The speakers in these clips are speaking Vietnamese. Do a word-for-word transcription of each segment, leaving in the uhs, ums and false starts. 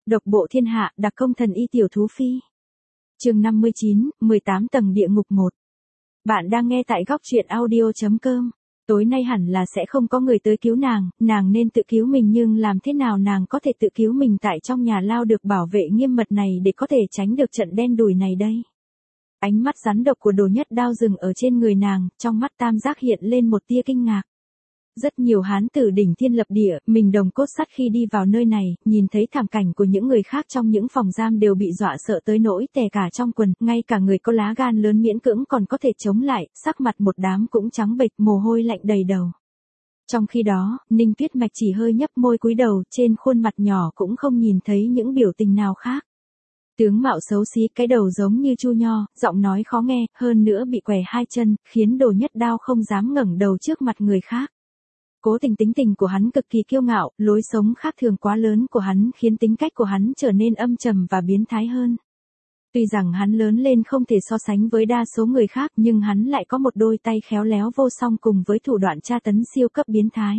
Độc bộ thiên hạ, đặc công thần y tiểu thú phi. Chương năm mươi chín, mười tám tầng địa ngục một. Bạn đang nghe tại góc truyện audio chấm com. Tối nay hẳn là sẽ không có người tới cứu nàng, nàng nên tự cứu mình, nhưng làm thế nào nàng có thể tự cứu mình tại trong nhà lao được bảo vệ nghiêm mật này để có thể tránh được trận đen đủi này đây? Ánh mắt rắn độc của Đồ Nhất Đao dừng ở trên người nàng, trong mắt tam giác hiện lên một tia kinh ngạc. Rất nhiều hán tử đỉnh thiên lập địa, mình đồng cốt sắt khi đi vào nơi này, nhìn thấy thảm cảnh của những người khác trong những phòng giam đều bị dọa sợ tới nỗi tè cả trong quần, ngay cả người có lá gan lớn miễn cưỡng còn có thể chống lại, sắc mặt một đám cũng trắng bệch, mồ hôi lạnh đầy đầu. Trong khi đó, Ninh Tuyết Mạch chỉ hơi nhấp môi cúi đầu, trên khuôn mặt nhỏ cũng không nhìn thấy những biểu tình nào khác. Tướng mạo xấu xí, cái đầu giống như chu nho, giọng nói khó nghe, hơn nữa bị quẻ hai chân, khiến Đồ Nhất Đao không dám ngẩng đầu trước mặt người khác. Cố Tình tính tình của hắn cực kỳ kiêu ngạo, lối sống khác thường quá lớn của hắn khiến tính cách của hắn trở nên âm trầm và biến thái hơn. Tuy rằng hắn lớn lên không thể so sánh với đa số người khác, nhưng hắn lại có một đôi tay khéo léo vô song cùng với thủ đoạn tra tấn siêu cấp biến thái.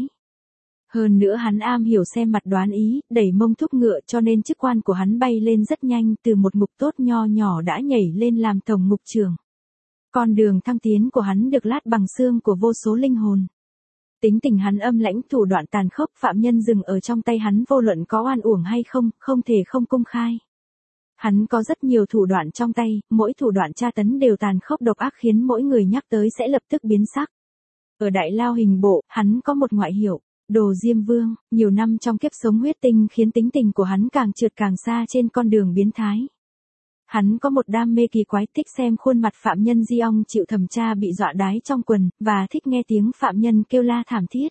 Hơn nữa hắn am hiểu xem mặt đoán ý, đẩy mông thúc ngựa, cho nên chức quan của hắn bay lên rất nhanh, từ một ngục tốt nho nhỏ đã nhảy lên làm tổng ngục trưởng. Con đường thăng tiến của hắn được lát bằng xương của vô số linh hồn. Tính tình hắn âm lãnh, thủ đoạn tàn khốc, phạm nhân dừng ở trong tay hắn vô luận có oan uổng hay không, không thể không công khai. Hắn có rất nhiều thủ đoạn trong tay, mỗi thủ đoạn tra tấn đều tàn khốc độc ác khiến mỗi người nhắc tới sẽ lập tức biến sắc. Ở đại lao hình bộ, hắn có một ngoại hiệu, Đồ Diêm Vương, nhiều năm trong kiếp sống huyết tinh khiến tính tình của hắn càng trượt càng xa trên con đường biến thái. Hắn có một đam mê kỳ quái, thích xem khuôn mặt phạm nhân di ong chịu thẩm tra bị dọa đái trong quần, và thích nghe tiếng phạm nhân kêu la thảm thiết.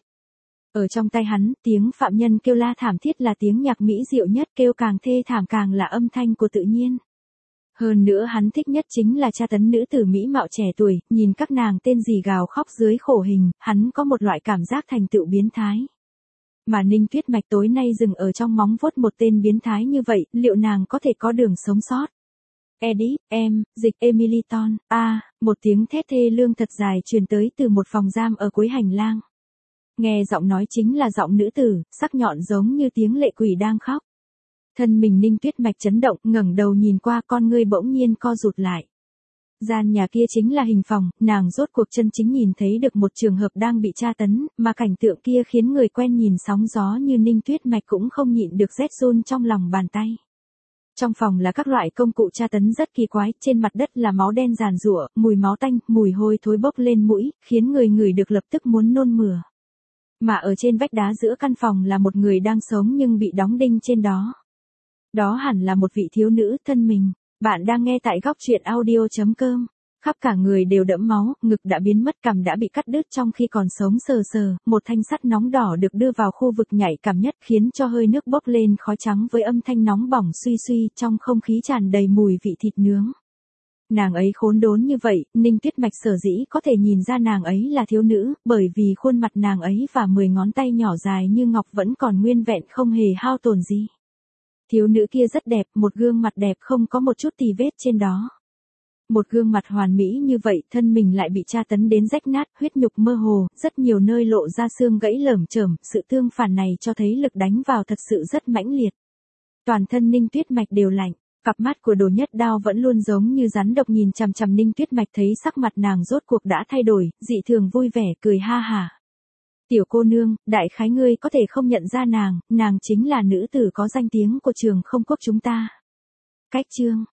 Ở trong tay hắn, tiếng phạm nhân kêu la thảm thiết là tiếng nhạc mỹ diệu nhất, kêu càng thê thảm càng là âm thanh của tự nhiên. Hơn nữa hắn thích nhất chính là tra tấn nữ tử mỹ mạo trẻ tuổi, nhìn các nàng tên gì gào khóc dưới khổ hình, hắn có một loại cảm giác thành tựu biến thái. Mà Ninh Tuyết Mạch tối nay dừng ở trong móng vuốt một tên biến thái như vậy, liệu nàng có thể có đường sống sót? Edith, em, dịch Emiliton, a, à, một tiếng thét thê lương thật dài truyền tới từ một phòng giam ở cuối hành lang. Nghe giọng nói chính là giọng nữ tử, sắc nhọn giống như tiếng lệ quỷ đang khóc. Thân mình Ninh Tuyết Mạch chấn động, ngẩng đầu nhìn qua, con ngươi bỗng nhiên co rụt lại. Gian nhà kia chính là hình phòng, nàng rốt cuộc chân chính nhìn thấy được một trường hợp đang bị tra tấn, mà cảnh tượng kia khiến người quen nhìn sóng gió như Ninh Tuyết Mạch cũng không nhịn được rét run trong lòng bàn tay. Trong phòng là các loại công cụ tra tấn rất kỳ quái, trên mặt đất là máu đen giàn giụa, mùi máu tanh, mùi hôi thối bốc lên mũi, khiến người ngửi được lập tức muốn nôn mửa. Mà ở trên vách đá giữa căn phòng là một người đang sống nhưng bị đóng đinh trên đó. Đó hẳn là một vị thiếu nữ thân mình. Bạn đang nghe tại góc truyện audio chấm com. Khắp cả người đều đẫm máu, ngực đã biến mất, cằm đã bị cắt đứt trong khi còn sống sờ sờ, một thanh sắt nóng đỏ được đưa vào khu vực nhạy cảm nhất khiến cho hơi nước bốc lên khói trắng với âm thanh nóng bỏng suy suy, trong không khí tràn đầy mùi vị thịt nướng. Nàng ấy khốn đốn như vậy, Ninh Tuyết Mạch sở dĩ có thể nhìn ra nàng ấy là thiếu nữ, bởi vì khuôn mặt nàng ấy và mười ngón tay nhỏ dài như ngọc vẫn còn nguyên vẹn không hề hao tổn gì. Thiếu nữ kia rất đẹp, một gương mặt đẹp không có một chút tì vết trên đó. Một gương mặt hoàn mỹ như vậy, thân mình lại bị tra tấn đến rách nát, huyết nhục mơ hồ, rất nhiều nơi lộ ra xương gãy lởm chởm, sự tương phản này cho thấy lực đánh vào thật sự rất mãnh liệt. Toàn thân Ninh Tuyết Mạch đều lạnh, cặp mắt của Đồ Nhất Đao vẫn luôn giống như rắn độc nhìn chằm chằm Ninh Tuyết Mạch, thấy sắc mặt nàng rốt cuộc đã thay đổi, dị thường vui vẻ, cười ha hả. Tiểu cô nương, đại khái ngươi có thể không nhận ra nàng, nàng chính là nữ tử có danh tiếng của trường không quốc chúng ta. Cách chương